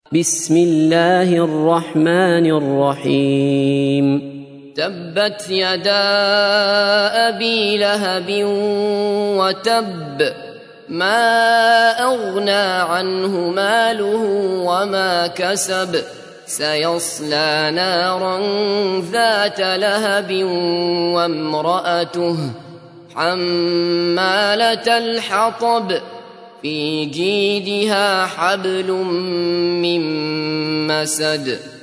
بسم الله الرحمن الرحيم. تبت يدا أبي لهب وتب، ما أغنى عنه ماله وما كسب، سيصلى نارا ذات لهب وامرأته حمالة الحطب، في جيدها حبل من مسد.